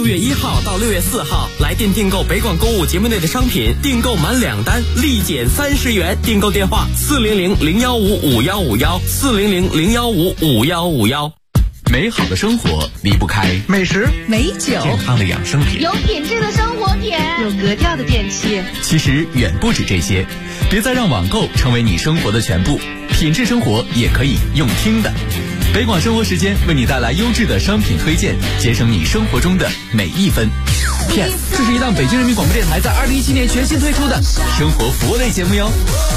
月1号到6月4号，来电订购北广购物节目内的商品，订购满2单立减30元。订购电话400-015-5151，400-015-5151。 美好的生活离不开美食、 美酒、 健康的养生品， 有品质的生活品， 有格调的电器。 其实远不止这些，别再让网购成为你生活的全部，品质生活也可以用听的。北广生活时间为你带来优质的商品推荐，节省你生活中的每一分。 Yes， 这是一档北京人民广播电台在2017年全新推出的生活服务类节目哟。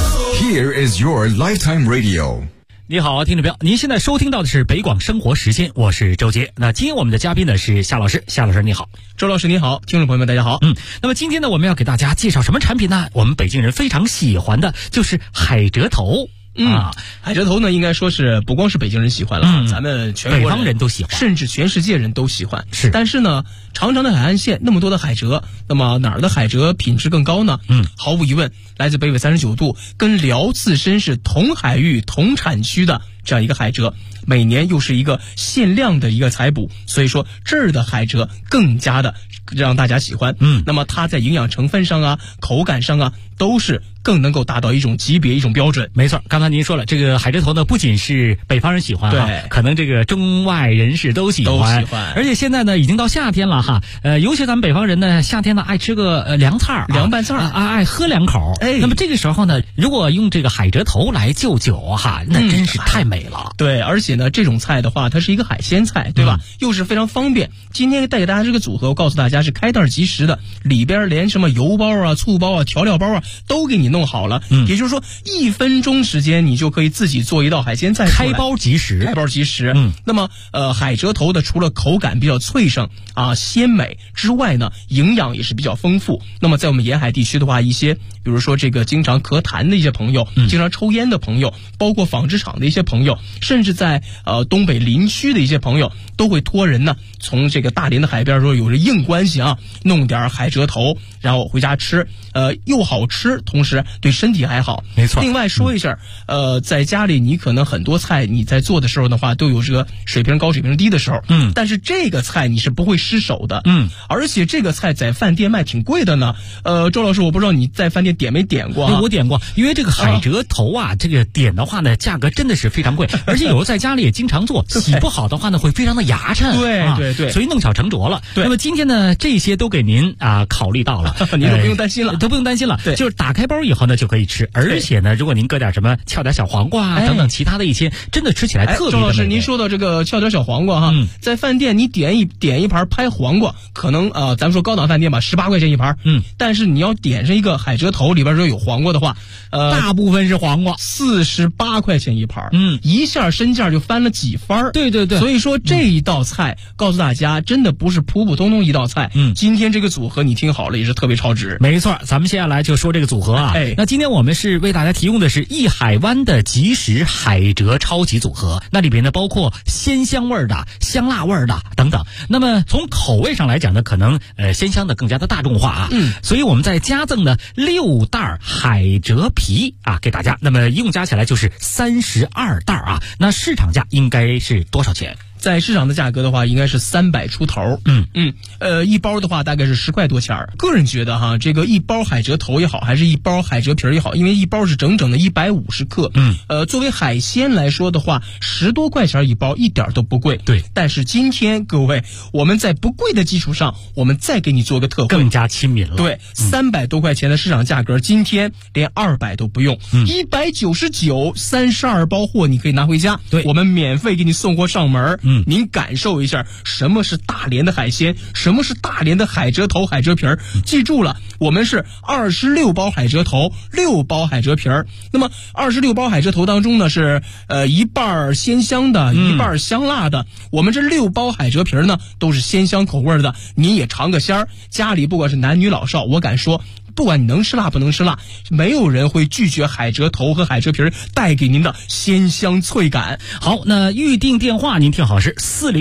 Here is your lifetime radio。 你好，听众朋友，您现在收听到的是北广生活时间，我是周杰。那今天我们的嘉宾呢是夏老师，夏老师你好。 周老师你好，听众朋友们大家好。 那么今天呢我们要给大家介绍什么产品呢？我们北京人非常喜欢的就是海蜇头。 海蜇头呢，应该说是不光是北京人喜欢了，咱们全国北方人都喜欢， 甚至全世界人都喜欢。 是， 但是呢，长长的海岸线那么多的海蜇，那么哪儿的海蜇品质更高呢？毫无疑问，来自北纬39度，跟辽自身是同海域同产区的这样一个海蜇，每年又是一个限量的一个采捕，所以说这儿的海蜇更加的让大家喜欢。那么它在营养成分上啊、口感上啊，都是更能够达到一种级别、一种标准。 没错，刚才您说了，这个海蜇头呢，不仅是北方人喜欢哈， 对， 可能这个中外人士都喜欢。而且现在呢，已经到夏天了哈，尤其咱们北方人呢，夏天呢爱吃个凉菜凉拌菜爱喝2口。那么这个时候呢，如果用这个海蜇头来就酒哈，那真是太美了。 对，而且呢，这种菜的话，它是一个海鲜菜，对吧？又是非常方便。今天带给大家这个组合，我告诉大家是开袋即食的，里边连什么油包啊、醋包啊、调料包啊都给你弄好了。也就是说1分钟时间你就可以自己做一道海鲜菜出来， 开包即食。 那么海蜇头的除了口感比较脆生啊、鲜美之外呢，营养也是比较丰富。那么在我们沿海地区的话，一些比如说这个经常咳痰的一些朋友，经常抽烟的朋友，包括纺织厂的一些朋友，甚至在东北林区的一些朋友，都会托人呢从这个大连的海边说有着硬关系啊，弄点海蜇头，然后回家吃，又好吃，同时对身体还好。 没错。 另外说一下，在家里你可能很多菜你在做的时候的话，都有这个水平高水平低的时候，但是这个菜你是不会失手的，而且这个菜在饭店卖挺贵的呢。周老师，我不知道你在饭店点没点过啊？ 我点过，因为这个海蜇头啊，这个点的话呢，价格真的是非常贵，而且有时候在家里也经常做，洗不好的话呢，会非常的牙碜。 对， 所以弄巧成拙了。那么今天呢，这些都给您考虑到了， 您都不用担心了， 对，就是打开包以后呢就可以吃，而且呢，如果您搁点什么翘点小黄瓜啊等等其他的一些，真的吃起来特别的美味。 周老师，您说到这个翘点小黄瓜哈，在饭店你点一盘拍黄瓜，可能咱们说高档饭店吧，18块钱一盘，但是你要点上一个海蜇头，里边说有黄瓜的话， 大部分是黄瓜 ，48块钱一盘，一下身价就翻了几番。 对， 所以说这一道菜告诉大家，真的不是普普通通一道菜。今天这个组合你听好了，也是特别超值。 没错，咱们接下来就说这个组合啊。那今天我们是为大家提供的是一海湾的即食海蜇超级组合，那里边呢包括鲜香味的、香辣味的等等。那么从口味上来讲呢，可能鲜香的更加的大众化啊。所以我们再加赠呢6袋海蜇皮啊给大家，那么一共加起来就是32袋啊。那市场价应该是多少钱？ 在市场的价格的话，应该是300出头。一包的话大概是10块多钱儿。个人觉得哈，这个一包海蜇头也好，还是一包海蜇皮也好，因为一包是整整的150克。作为海鲜来说的话，10多块钱一包，一点都不贵。 对。 但是今天各位，我们在不贵的基础上，我们再给你做个特惠， 更加亲民了。 对，300多块钱的市场价格，今天连200都不用，199 32包货你可以拿回家。 对， 我们免费给你送货上门。您感受一下什么是大连的海鲜，什么是大连的海蜇头、海蜇皮儿。记住了，我们是26包海蜇头，6包海蜇皮儿。那么26包海蜇头当中呢，是一半鲜香的，一半香辣的。我们这6包海蜇皮儿呢，都是鲜香口味的。您也尝个鲜儿，家里不管是男女老少，我敢说不管你能吃辣不能吃辣，没有人会拒绝海蜇头和海蜇皮带给您的鲜香脆感。 好，那预定电话您听好是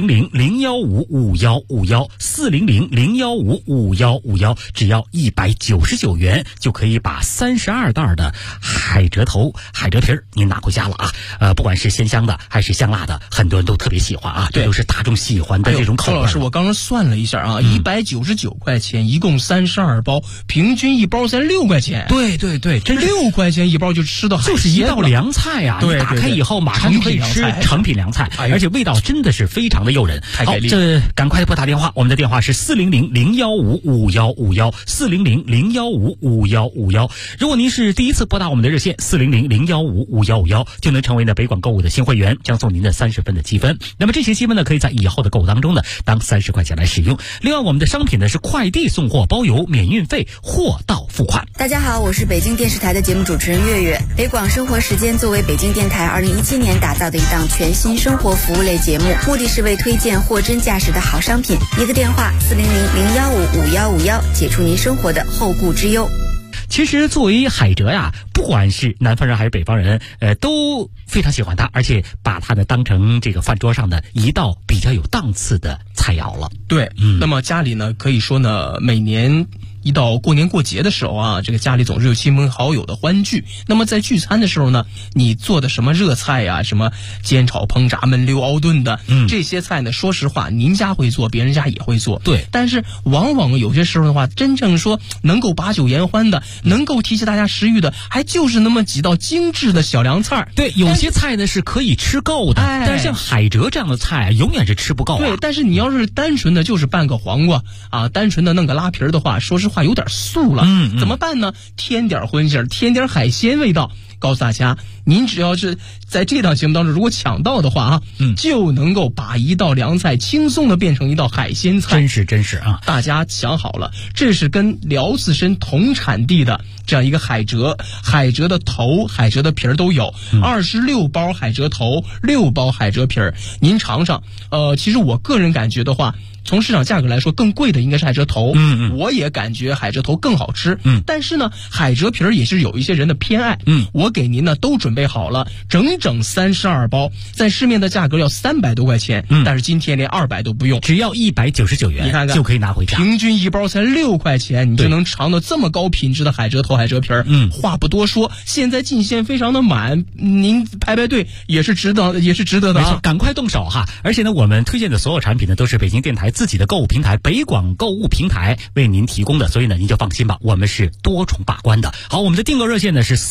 400-015-5151，400-015-5151，只要199元就可以把32袋的海蜇头、海蜇皮您拿回家了啊！不管是鲜香的还是香辣的，很多人都特别喜欢啊，这都是大众喜欢的这种口味。 周老师，我刚刚算了一下啊，199块钱，一共32包，平均一包才6块钱。 对对对，真是 6块钱一包就吃到海鲜了， 就是一道凉菜啊！ 对， 打开以后马上就可以吃成品凉菜，而且味道真的是非常的诱人。好，这赶快拨打电话，我们的电话是400-015-5151，400-015-5151。如果您是第一次拨打我们的热线400-015-5151，就能成为呢北广购物的新会员，将送您的30分的积分。那么这些积分呢，可以在以后的购物当中呢当30块钱来使用。另外，我们的商品呢是快递送货包邮，免运费，货到付款。 大家好，我是北京电视台的节目主持人月月。北广生活时间作为北京电台2017年打造的一档全新生活服务类节目，目的是为推荐货真价实的好商品。一个电话400-015-5151，解除您生活的后顾之忧。 其实作为海蜇呀，不管是南方人还是北方人，都非常喜欢它，而且把它呢当成这个饭桌上的一道比较有档次的菜肴了。 对，那么家里呢，可以说呢，每年一到过年过节的时候啊，这个家里总是有亲朋好友的欢聚。那么在聚餐的时候呢，你做的什么热菜啊，什么煎炒烹炸焖溜熬炖的，这些菜呢，说实话，您家会做，别人家也会做。 对， 但是往往有些时候的话，真正说能够把酒言欢的，能够提起大家食欲的，还就是那么几道精致的小凉菜。 对，有些菜呢是可以吃够的，但是像海蜇这样的菜永远是吃不够啊。 对，但是你要是单纯的就是拌个黄瓜啊，单纯的弄个拉皮的话，说实话有点素了。怎么办呢？添点荤腥，添点海鲜味道。告诉大家，您只要是在这档节目当中如果抢到的话啊，就能够把一道凉菜轻松的变成一道海鲜菜。 真是啊！ 大家抢好了，这是跟辽自身同产地的这样一个海蜇，海蜇的头、海蜇的皮儿都有，26包海蜇头，6包海蜇皮儿，您尝尝。其实我个人感觉的话，从市场价格来说，更贵的应该是海蜇头。我也感觉海蜇头更好吃。但是呢，海蜇皮儿也是有一些人的偏爱。我给您呢都准备好了，整整32包，在市面的价格要300多块钱，但是今天连200都不用， 只要199元，你看看就可以拿回家。 平均一包才6块钱，你就能尝到这么高品质的海蜇头、海蜇皮儿。话不多说，现在进线非常的满，您排队也是值得的， 没错，赶快动手哈！而且呢，我们推荐的所有产品呢，都是北京电台自己的购物平台北广购物平台为您提供的，所以呢您就放心吧，我们是多重把关的。好，我们的订购热线呢是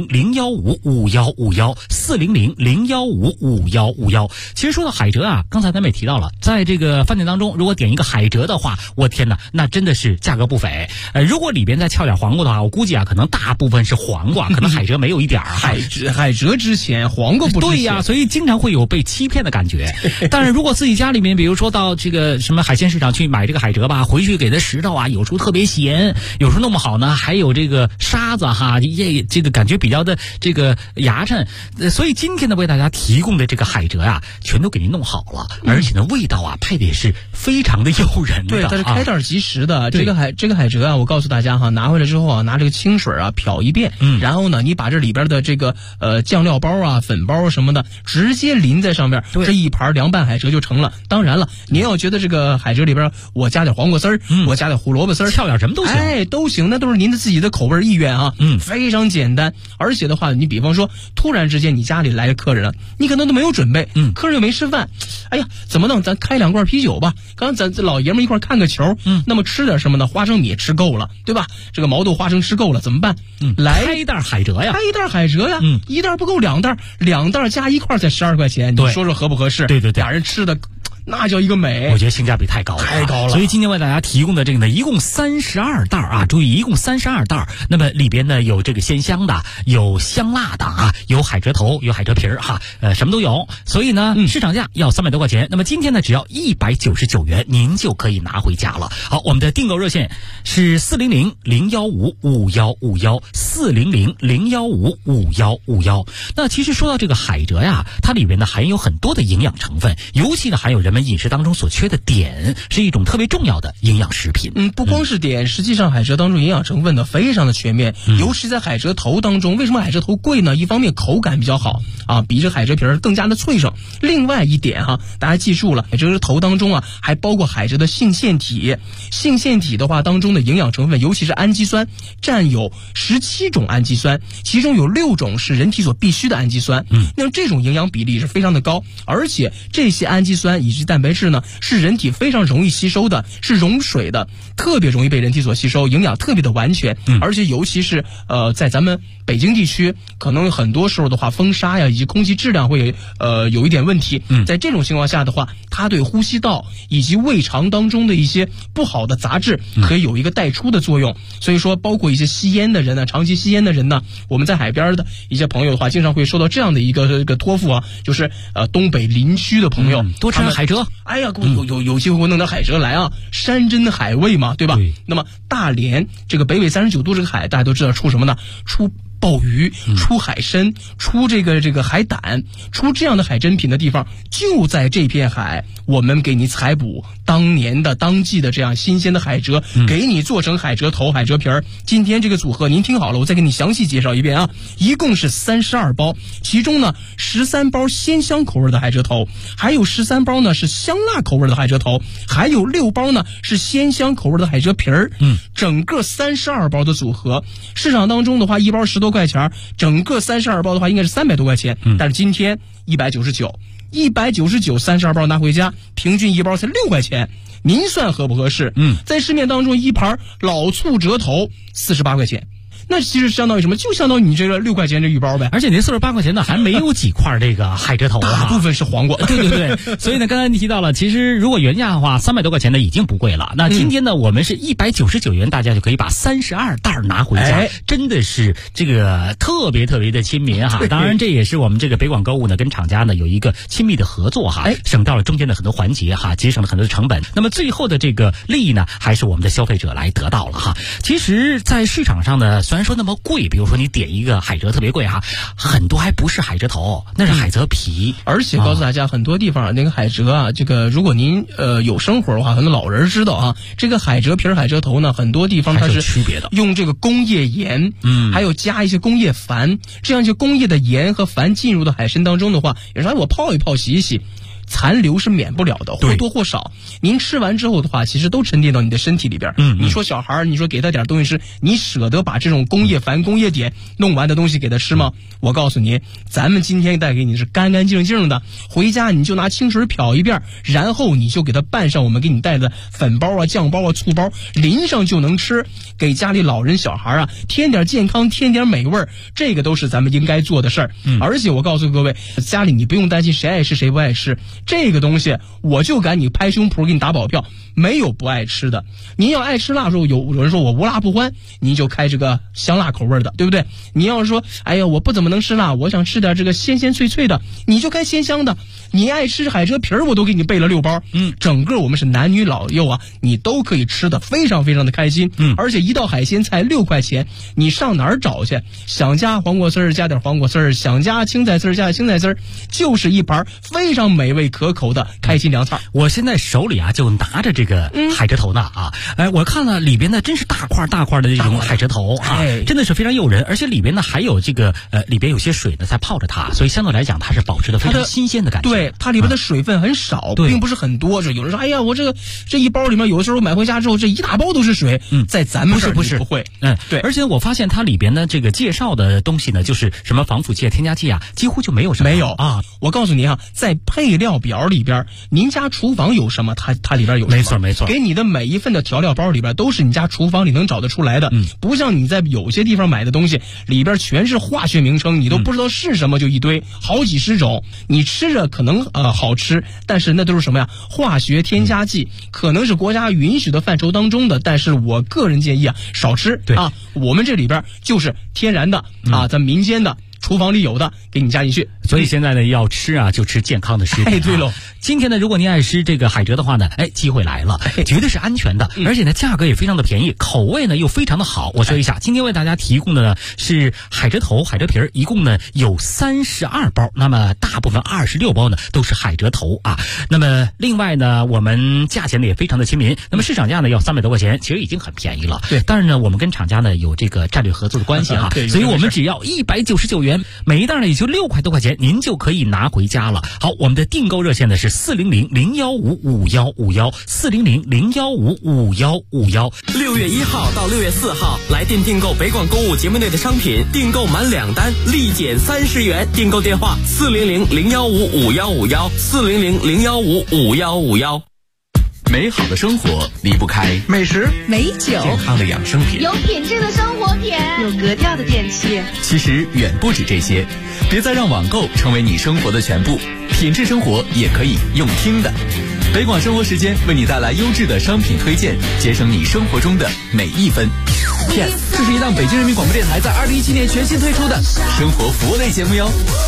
400-015-5151，400-015-5151。其实说到海蜇啊，刚才咱们也提到了，在这个饭店当中，如果点一个海蜇的话，我天哪，那真的是价格不菲。如果里边再翘点黄瓜的话，我估计啊，可能大部分是黄瓜，可能海蜇没有一点儿。 海蜇之前，黄瓜不值钱。 对呀，所以经常会有被欺骗的感觉。但是如果自己家里面，比如说到这个什么海鲜市场去买这个海蜇吧，回去给它石头啊，有时候特别咸，有时候弄不好呢还有这个沙子哈，这个感觉比较的这个牙碜。所以今天呢为大家提供的这个海蜇啊，全都给您弄好了，而且呢味道啊配的也是非常的诱人的。 对，它是开袋即食的。这个海蜇啊，我告诉大家哈，拿回来之后啊，拿这个清水啊漂一遍，然后呢你把这里边的这个酱料包啊、粉包什么的直接淋在上面，这一盘凉拌海蜇就成了。当然了，您要觉得这个海蜇里边我加点黄瓜丝儿，我加点胡萝卜丝儿， 翘点什么都行， 都行，那都是您的自己的口味意愿啊。非常简单。而且的话，你比方说突然之间你家里来个客人了，你可能都没有准备，客人又没吃饭，哎呀怎么弄？咱开2罐啤酒吧，刚咱老爷们一块看个球，那么吃点什么呢？花生米吃够了，对吧？这个毛豆花生吃够了怎么办？来开一袋海蜇呀， 开一袋海蜇呀，一袋不够2袋，2袋加一块才12块钱，你说说合不合适？ 对， 俩人吃的那叫一个美， 我觉得性价比太高了。所以今天为大家提供的这个呢，一共32袋啊，注意一共32袋。那么里边呢有这个鲜香的，有香辣的啊，有海蜇头，有海蜇皮儿哈，什么都有。所以呢，市场价要300多块钱，那么今天呢只要199元，您就可以拿回家了。好，我们的订购热线是400-015-5151，400-015-5151。那其实说到这个海蜇呀，它里面呢含有很多的营养成分，尤其呢含有人人们饮食当中所缺的碘，是一种特别重要的营养食品。 不光是碘，实际上海蜇当中营养成分呢非常的全面，尤其在海蜇头当中，为什么海蜇头贵呢？一方面口感比较好啊，比这海蜇皮儿更加的脆生。另外一点哈，大家记住了，海蜇头当中啊还包括海蜇的性腺体。性腺体的话当中的营养成分，尤其是氨基酸，占有17种氨基酸，其中有6种是人体所必需的氨基酸。那么这种营养比例是非常的高，而且这些氨基酸以及蛋白质呢，是人体非常容易吸收的，是溶水的，特别容易被人体所吸收，营养特别的完全。而且尤其是在咱们北京地区，可能很多时候的话，风沙呀以及空气质量会有一点问题。在这种情况下的话，它对呼吸道以及胃肠当中的一些不好的杂质可以有一个带出的作用。所以说，包括一些吸烟的人呢，长期吸烟的人呢，我们在海边的一些朋友的话，经常会收到这样的一个托付啊，就是东北林区的朋友多吃海蜇。 哎呀，有机会我弄点海蜇来啊，山珍海味嘛，对吧？那么大连这个北纬39度这个海，大家都知道出什么呢？出鲍鱼，出海参，出这个海胆，出这样的海珍品的地方，就在这片海，我们给你采捕当年的当季的这样新鲜的海蜇，给你做成海蜇头、海蜇皮儿。今天这个组合您听好了，我再给你详细介绍一遍啊，一共是32包，其中呢13包鲜香口味的海蜇头，还有13包呢是香辣口味的海蜇头，还有6包呢是鲜香口味的海蜇皮儿。整个32包的组合，市场当中的话一包10多块钱，整个32包的话应该是300多块钱，但是今天199 32包拿回家，平均一包才6块钱，您算合不合适？在市面当中一盘老醋蜇头48块钱。那其实相当于什么？就相当于你这个6块钱这一包呗。 而且您48块钱呢，还没有几块这个海蜇头啊， 大部分是黄瓜。 对。所以呢，刚才你提到了，其实如果原价的话，300多块钱呢已经不贵了。那今天呢，我们是199元，大家就可以把32袋拿回家，真的是这个特别的亲民哈。当然，这也是我们这个北广购物呢跟厂家呢有一个亲密的合作哈，省到了中间的很多环节哈，节省了很多的成本。那么最后的这个利益呢，还是我们的消费者来得到了哈。其实，在市场上呢，虽然说那么贵，比如说你点一个海蜇特别贵哈，很多还不是海蜇头，那是海蜇皮。 而且告诉大家，很多地方那个海蜇啊，这个如果您有生活的话，很多老人知道啊，这个海蜇皮儿、海蜇头呢，很多地方它是区别的， 用这个工业盐，还有加一些工业矾，这样一些工业的盐和矾进入到海参当中的话，有时候我泡一泡、洗一洗，残留是免不了的，或多或少。您吃完之后的话，其实都沉淀到你的身体里边。你说小孩，你说给他点东西吃，你舍得把这种工业矾、工业碘弄完的东西给他吃吗？我告诉你，咱们今天带给你是干干净净的，回家你就拿清水漂一遍，然后你就给他拌上我们给你带的粉包啊、酱包啊、醋包，淋上就能吃。给家里老人小孩啊添点健康，添点美味，这个都是咱们应该做的事儿。而且我告诉各位，家里你不用担心谁爱吃谁不爱吃。这个东西我就敢你拍胸脯给你打保票，没有不爱吃的。您要爱吃辣的时候，有人说我无辣不欢，您就开这个香辣口味的，对不对？你要是说哎呀我不怎么能吃辣，我想吃点这个鲜鲜脆脆的，你就开鲜香的。你爱吃海蜇皮儿，我都给你备了6包。整个我们是男女老幼啊，你都可以吃的非常的开心。而且一道海鲜菜6块钱，你上哪儿找去？想加黄瓜丝儿加点黄瓜丝儿，想加青菜丝儿加点青菜丝儿，就是一盘非常美味可口的开心凉菜。 我现在手里啊就拿着这个海蜇头呢啊，我看了里边呢真是大块的这种海蜇头啊，真的是非常诱人，而且里边呢还有这个里边有些水呢在泡着它，所以相对来讲它是保持的非常新鲜的感觉。 对，它里边的水分很少，并不是很多。有人说哎呀我这一包里面有的时候买回家之后这一大包都是水，在咱们这儿不会。对， 而且我发现它里边呢这个介绍的东西呢，就是什么防腐剂、添加剂啊，几乎就没有什么。 没有啊，我告诉您啊，在配料表里边，您家厨房有什么，它里边有什么。 没错。 给你的每一份的调料包里边都是你家厨房里能找得出来的。不像你在有些地方买的东西，里边全是化学名称，你都不知道是什么，就一堆好几十种。你吃着可能好吃，但是那都是什么呀？化学添加剂，可能是国家允许的范畴当中的，但是我个人建议啊，少吃。 对啊，我们这里边就是天然的啊，咱民间的。 厨房里有的给你加进去。 所以现在呢，要吃啊就吃健康的食品。 对喽， 今天呢，如果您爱吃这个海蜇的话呢，机会来了，绝对是安全的，而且呢价格也非常的便宜，口味呢又非常的好。我说一下，今天为大家提供的呢是海蜇头、海蜇皮儿，一共呢有32包，那么大部分26包呢都是海蜇头啊。那么另外呢，我们价钱呢也非常的亲民，那么市场价呢要300多块钱，其实已经很便宜了。 对， 当然呢，我们跟厂家呢有这个战略合作的关系哈，所以我们只要199元，每一袋呢也就6块多块钱，您就可以拿回家了。好，我们的订购热线呢是 400-015-5151，400-015-5151。6月1号到6月4号，来电订购北广购物节目内的商品，订购满2单立减30元。订购电话400-015-5151，400-015-5151。 美好的生活离不开美食、美酒、 健康的养生品， 有品质的生活品， 有格调的电器。 其实远不止这些，别再让网购成为你生活的全部，品质生活也可以用听的。北广生活时间为你带来优质的商品推荐，节省你生活中的每一分。 Yes， 这是一档北京人民广播电台在2017年全新推出的生活服务类节目哟。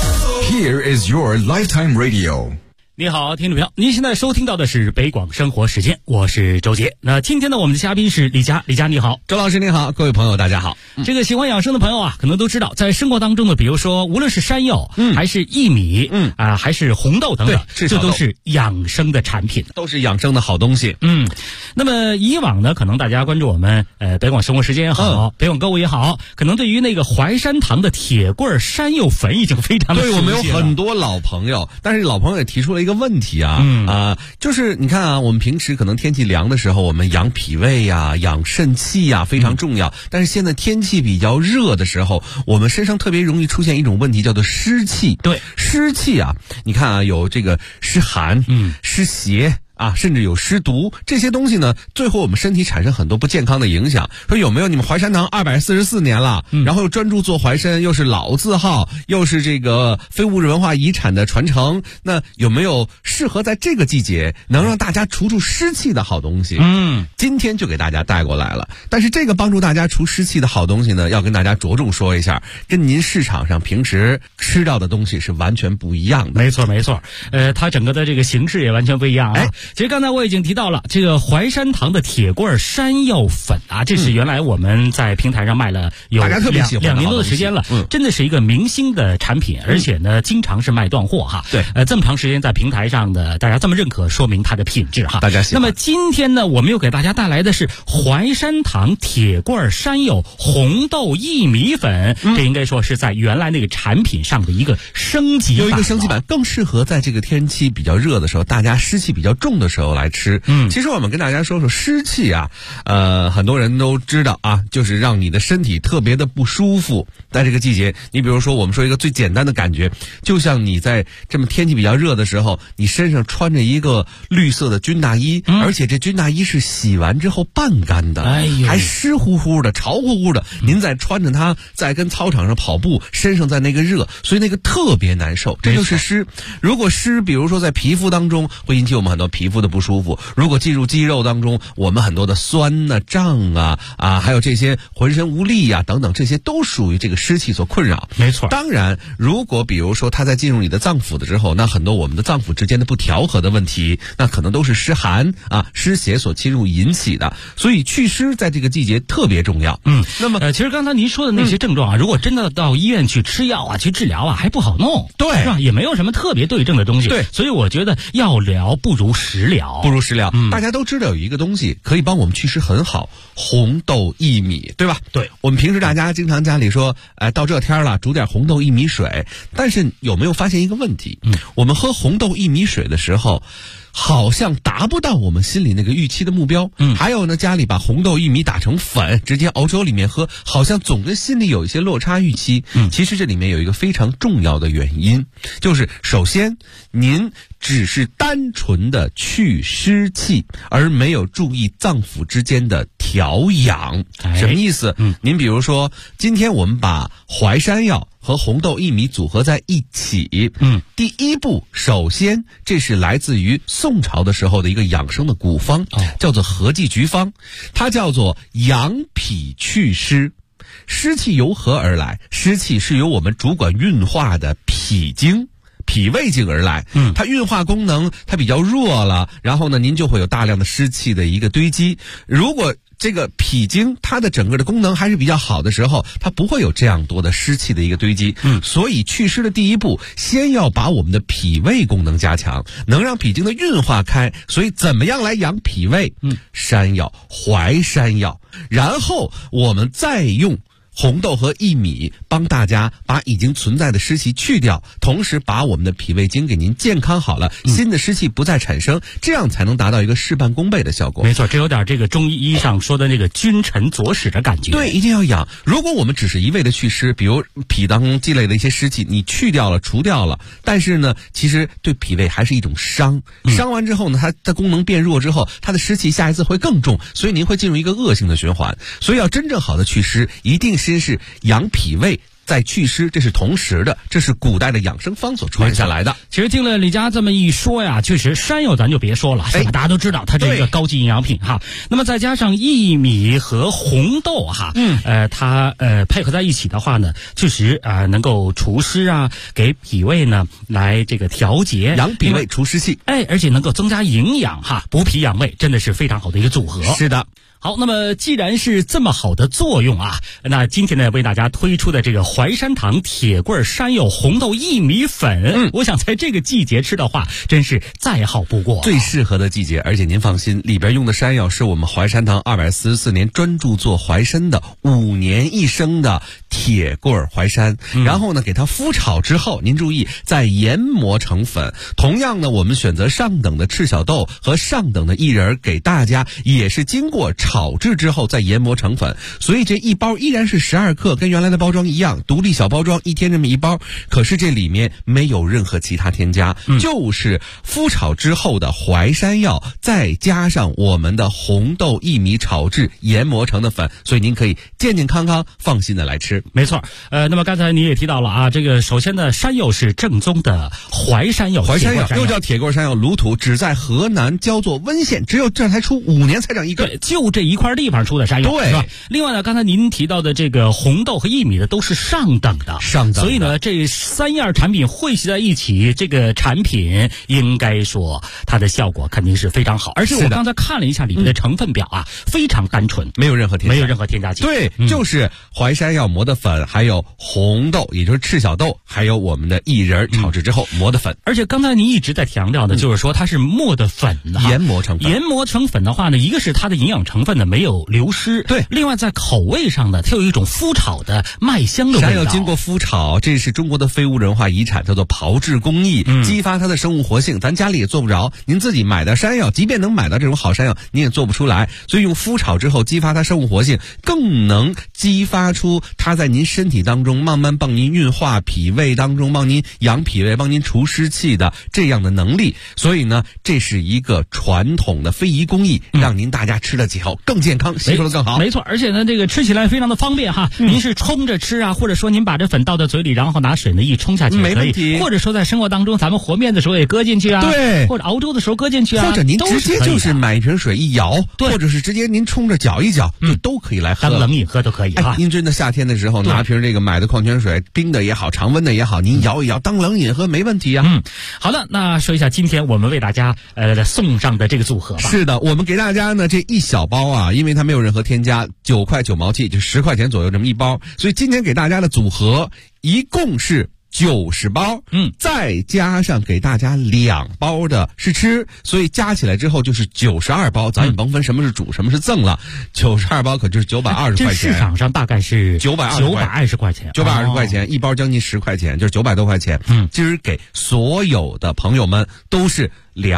Here is your lifetime radio。 你好，听众朋友，您现在收听到的是北广生活时间，我是周杰。那今天呢，我们的嘉宾是李佳，李佳你好。 周老师你好，各位朋友大家好。 这个喜欢养生的朋友啊，可能都知道，在生活当中呢，比如说无论是山药，还是薏米，还是红豆等等，这都是养生的产品， 都是养生的好东西。 那么以往呢，可能大家关注我们北广生活时间也好，北广购物也好，可能对于那个淮山堂的铁棍山药粉已经非常的熟悉了。 对，我们有很多老朋友，但是老朋友也提出了一个问题就是你看啊，我们平时可能天气凉的时候，我们养脾胃呀、养肾气呀非常重要。但是现在天气比较热的时候，我们身上特别容易出现一种问题，叫做湿气。 对， 湿气啊，你看啊，有这个湿寒、湿邪。甚至有湿毒，这些东西呢，最后我们身体产生很多不健康的影响。说有没有你们淮山堂244年了，然后又专注做淮参，又是老字号，又是这个非物质文化遗产的传承，那有没有适合在这个季节能让大家除湿气的好东西？今天就给大家带过来了。但是这个帮助大家除湿气的好东西呢，要跟大家着重说一下，跟您市场上平时吃到的东西是完全不一样的。 没错没错，它整个的这个形式也完全不一样啊。其实刚才我已经提到了这个淮山堂的铁棍山药粉啊，这是原来我们在平台上卖了有大家特别喜欢 2年多的时间了，真的是一个明星的产品，而且呢经常是卖断货哈。 对， 这么长时间在平台上的大家这么认可，说明它的品质哈。 大家喜欢。 那么今天呢，我们又给大家带来的是淮山堂铁棍山药红豆薏米粉，这应该说是在原来那个产品上的一个升级版， 有一个升级版，更适合在这个天气比较热的时候，大家湿气比较重的时候来吃。其实我们跟大家说说湿气啊，很多人都知道啊，就是让你的身体特别的不舒服。在这个季节，你比如说我们说一个最简单的感觉，就像你在这么天气比较热的时候，你身上穿着一个绿色的军大衣，而且这军大衣是洗完之后半干的，还湿乎乎的、潮乎乎的，您再穿着它在跟操场上跑步，身上在那个热，所以那个特别难受。这就是湿。如果湿比如说在皮肤当中，会引起我们很多皮肤的不舒服。如果进入肌肉当中，我们很多的酸啊、胀啊、还有这些浑身无力啊等等，这些都属于这个湿气所困扰。 没错。 当然，如果比如说它在进入你的脏腑的之后，那很多我们的脏腑之间的不调和的问题，那可能都是湿寒湿邪所侵入引起的。所以祛湿在这个季节特别重要。 那么其实刚才您说的那些症状啊，如果真的到医院去吃药啊、去治疗啊，还不好弄。 对， 是吧？也没有什么特别对症的东西。 对， 所以我觉得药疗不如食疗。 大家都知道有一个东西可以帮我们祛湿很好，红豆薏米，对吧？ 对， 我们平时大家经常家里说，到这天了煮点红豆薏米水，但是有没有发现一个问题？我们喝红豆薏米水的时候，好像达不到我们心里那个预期的目标。还有呢，家里把红豆薏米打成粉，直接熬粥里面喝，好像总跟心里有一些落差预期。其实这里面有一个非常重要的原因，就是首先您只是单纯的去湿气，而没有注意脏腑之间的调养。什么意思？您比如说，今天我们把淮山药和红豆薏米组合在一起。第一步，首先这是来自于宋朝的时候的一个养生的古方，叫做合剂局方，它叫做养脾祛湿。 湿气由何而来？湿气是由我们主管运化的脾胃经而来，它运化功能它比较弱了，然后呢，您就会有大量的湿气的一个堆积。如果这个脾经它的整个的功能还是比较好的时候，它不会有这样多的湿气的一个堆积。所以祛湿的第一步，先要把我们的脾胃功能加强，能让脾经的运化开。所以怎么样来养脾胃？山药、淮山药，然后我们再用红豆和薏米帮大家把已经存在的湿气去掉，同时把我们的脾胃经给您健康好了，新的湿气不再产生，这样才能达到一个事半功倍的效果。 没错，这有点这个中医上说的那个君臣佐使的感觉。 对，一定要养。如果我们只是一味的去湿，比如脾当中积累的一些湿气，你去掉了、除掉了，但是呢，其实对脾胃还是一种伤。伤完之后呢，它的功能变弱之后，它的湿气下一次会更重，所以您会进入一个恶性的循环。所以要真正好的祛湿，一定先是养脾胃，在祛湿，这是同时的，这是古代的养生方所传下来的。 其实听了李佳这么一说呀，确实山药咱就别说了，是吧？大家都知道它是一个高级营养品哈。那么再加上薏米和红豆哈，它配合在一起的话呢，确实能够除湿啊，给脾胃呢来这个调节， 养脾胃除湿气， 而且能够增加营养哈，补脾养胃，真的是非常好的一个组合。 是的。 好，那么既然是这么好的作用啊，那今天呢为大家推出的这个淮山堂铁棍山药红豆薏米粉，我想在这个季节吃的话，真是再好不过， 最适合的季节。而且您放心，里边用的山药是我们淮山堂244年专注做淮参的5年1升的铁棍淮山，然后呢给它麸炒之后，您注意再研磨成粉。同样呢，我们选择上等的赤小豆和上等的薏仁给大家，也是经过炒制之后再研磨成粉，所以这一包依然是12克，跟原来的包装一样，独立小包装，1天这么一包。可是这里面没有任何其他添加，就是麸炒之后的淮山药，再加上我们的红豆薏米炒制研磨成的粉，所以您可以健健康康放心的来吃。 没错，那么刚才你也提到了啊，这个首先呢，山药是正宗的淮山药， 淮山药又叫铁棍山药，鲁土，只在河南焦作温县，只有这才出5年才长一根， 对，就这一块地方出的山药， 对， 是吧？另外呢，刚才您提到的这个红豆和薏米的都是上等的，所以呢，这3样产品汇集在一起，这个产品应该说它的效果肯定是非常好。而且我刚才看了一下里面的成分表啊，非常单纯， 没有任何添加剂。对，就是淮山药磨的粉，还有红豆，也就是赤小豆，还有我们的薏仁炒制之后磨的粉。 而且刚才您一直在强调的就是说它是磨的粉的， 研磨成粉。 研磨成粉的话呢，一个是它的营养成分呢没有流失， 对。 另外在口味上呢，它有一种麸炒的麦香的味道。 山药经过麸炒，这是中国的非物质文化遗产，叫做炮制工艺，激发它的生物活性。咱家里也做不着，您自己买的山药，即便能买到这种好山药，你也做不出来。所以用麸炒之后，激发它生物活性，更能激发出它在您身体当中慢慢帮您运化脾胃当中，帮您养脾胃，帮您除湿气的这样的能力。所以呢，这是一个传统的非遗工艺，让您大家吃得起后更健康，吸收得更好。 没错，而且呢，这个吃起来非常的方便哈。您是冲着吃啊，或者说您把这粉倒到嘴里，然后拿水呢一冲下去， 没问题。 或者说在生活当中，咱们和面的时候也搁进去啊， 对， 或者熬粥的时候搁进去啊， 或者您直接就是买一瓶水一摇，或者是直接您冲着搅一搅，就都可以来喝， 当冷饮喝都可以啊。 您真的夏天的时候拿瓶这个买的矿泉水，冰的也好，常温的也好，您摇一摇当冷饮喝没问题啊。 好的，那说一下今天我们为大家送上的这个组合吧。 是的，我们给大家呢这一小包啊，因为它没有任何添加，9块9毛7，就10块钱左右这么一包，所以今天给大家的组合一共是90包，再加上给大家2包的试吃，所以加起来之后就是92包。咱也甭分什么是主什么是赠了，92包可就是920块钱。 这市场上大概是920块钱 ，920块钱一包，将近10块钱，就是900多块钱。今儿给所有的朋友们都是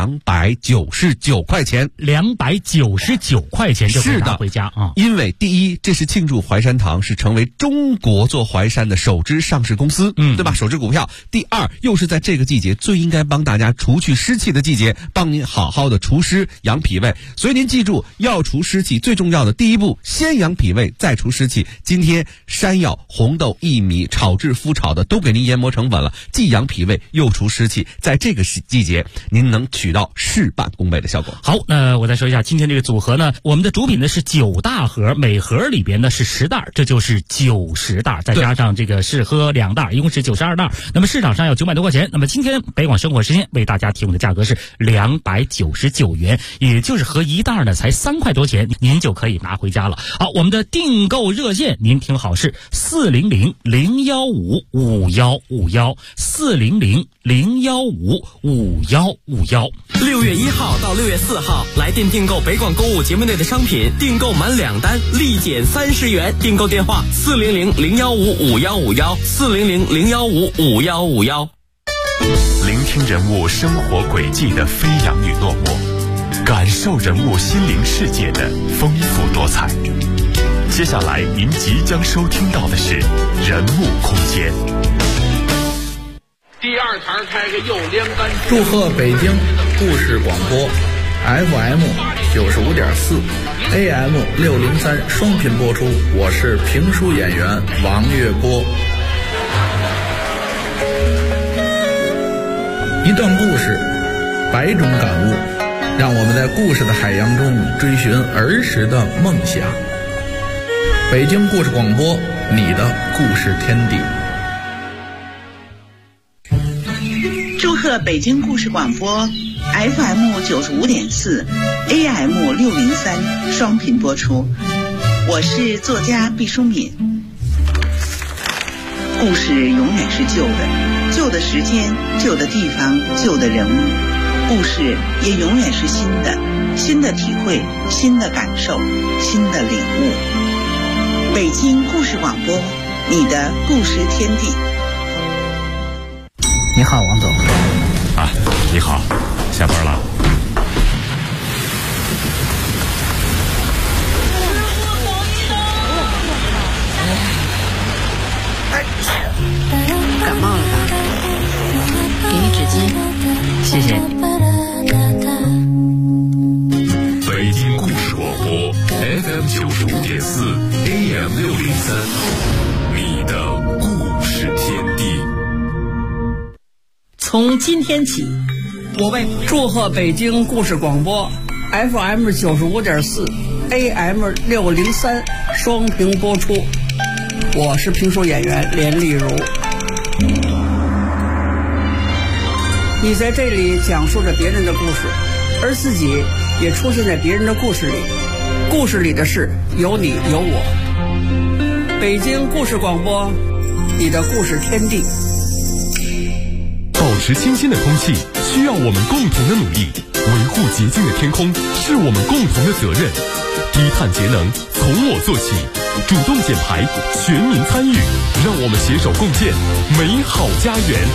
299块钱 ，299块钱就可以拿回家啊！ 因为第一，这是庆祝淮山堂是成为中国做淮山的首支上市公司，对吧？首支股票。第二，又是在这个季节最应该帮大家除去湿气的季节，帮您好好的除湿养脾胃。所以您记住，要除湿气最重要的第一步，先养脾胃，再除湿气。今天山药、红豆、薏米炒制麸炒的都给您研磨成粉了，既养脾胃又除湿气。在这个季节，您能能取到事半功倍的效果。 好，那我再说一下今天这个组合呢，我们的主品呢是9大盒，每盒里边呢是10袋，这就是90袋，再加上这个试喝2袋，一共是92袋。那么市场上要900多块钱，那么今天北广生活时间为大家提供的价格是299元，也就是合1袋呢才3块多钱，您就可以拿回家了。好，我们的订购热线您听好是400-015-5151，400-015-5151。 6月1号到6月4号，来电订购北广购物节目内的商品，订购满2单立减30元。订购电话400-015-5151，400-015-5151。 聆听人物生活轨迹的飞扬与落寞，感受人物心灵世界的丰富多彩。接下来您即将收听到的是人物空间。 第2台开个右连杆。 祝贺北京故事广播 FM 95.4 AM 603双频播出，我是评书演员王月波。一段故事，百种感悟，让我们在故事的海洋中追寻儿时的梦想。北京故事广播，你的故事天地。 祝贺北京故事广播 FM 95.4 AM 603双频播出，我是作家毕淑敏。故事永远是旧的，旧的时间，旧的地方，旧的人物，故事也永远是新的，新的体会，新的感受，新的领悟。北京故事广播，你的故事天地。 你好，王总。 啊，你好，下班了。 感冒了吧？给你纸巾。 谢谢。 北京故事广播 FM 95.4 AM 603，你的故事天地。 从今天起，我为祝贺北京故事广播 FM 95.4 AM 603双屏播出。我是评书演员连丽如。你在这里讲述着别人的故事，而自己也出现在别人的故事里，故事里的事有你有我。北京故事广播，你的故事天地。 保持清新的空气需要我们共同的努力，维护洁净的天空是我们共同的责任。低碳节能从我做起，主动减排，全民参与，让我们携手共建美好家园。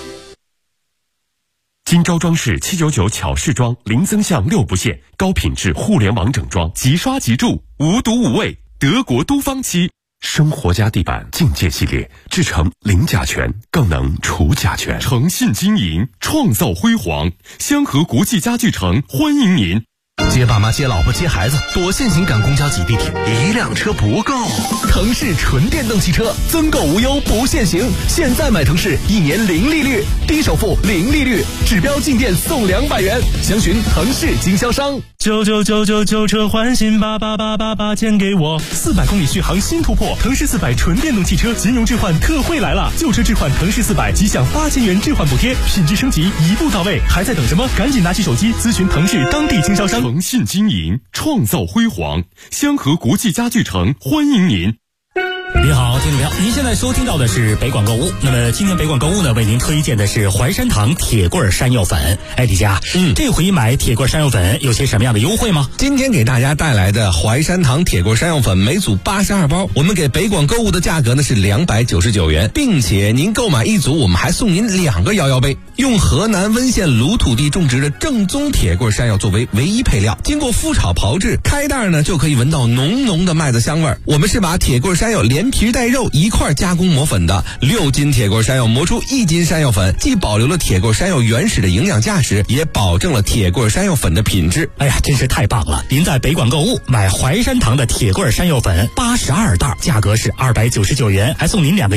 金招装饰799巧饰装，零增项6不限，高品质互联网整装，即刷即住，无毒无味，德国都芳漆。生活家地板境界系列，制成零甲醛，更能除甲醛。诚信经营，创造辉煌。香河国际家具城欢迎您。 接爸妈接老婆接孩子，多限行赶公交挤地铁，一辆车不够。腾势纯电动汽车增购无忧不限行，现在买腾势1年零利率，低首付零利率，指标进店送200元，详询腾势经销商。 99999车换新8888钱给我，400公里续航新突破，腾势400纯电动汽车金融置换特惠来了，旧车置换腾势400即享8000元置换补贴，品质升级一步到位，还在等什么？赶紧拿起手机咨询腾势当地经销商。 诚信经营，创造辉煌。香河国际家具城欢迎您。 你好，听众朋友，您现在收听到的是北广购物。那么今天北广购物呢，为您推荐的是淮山堂铁棍山药粉。哎，李佳，这回买铁棍山药粉有些什么样的优惠吗？ 今天给大家带来的淮山堂铁棍山药粉每组82包，我们给北广购物的价格呢是299元，并且您购买一组，我们还送您2个摇摇杯。用河南温县鲁土地种植的正宗铁棍山药作为唯一配料，经过麸炒炮制，开袋呢就可以闻到浓浓的麦子香味。我们是把铁棍山药连皮带肉一块加工磨粉的，6斤铁棍山药磨出1斤山药粉，既保留了铁棍山药原始的营养价值，也保证了铁棍山药粉的品质。 哎呀，真是太棒了！您在北广购物买淮山堂的铁棍山药粉82袋，价格是299元，还送您2个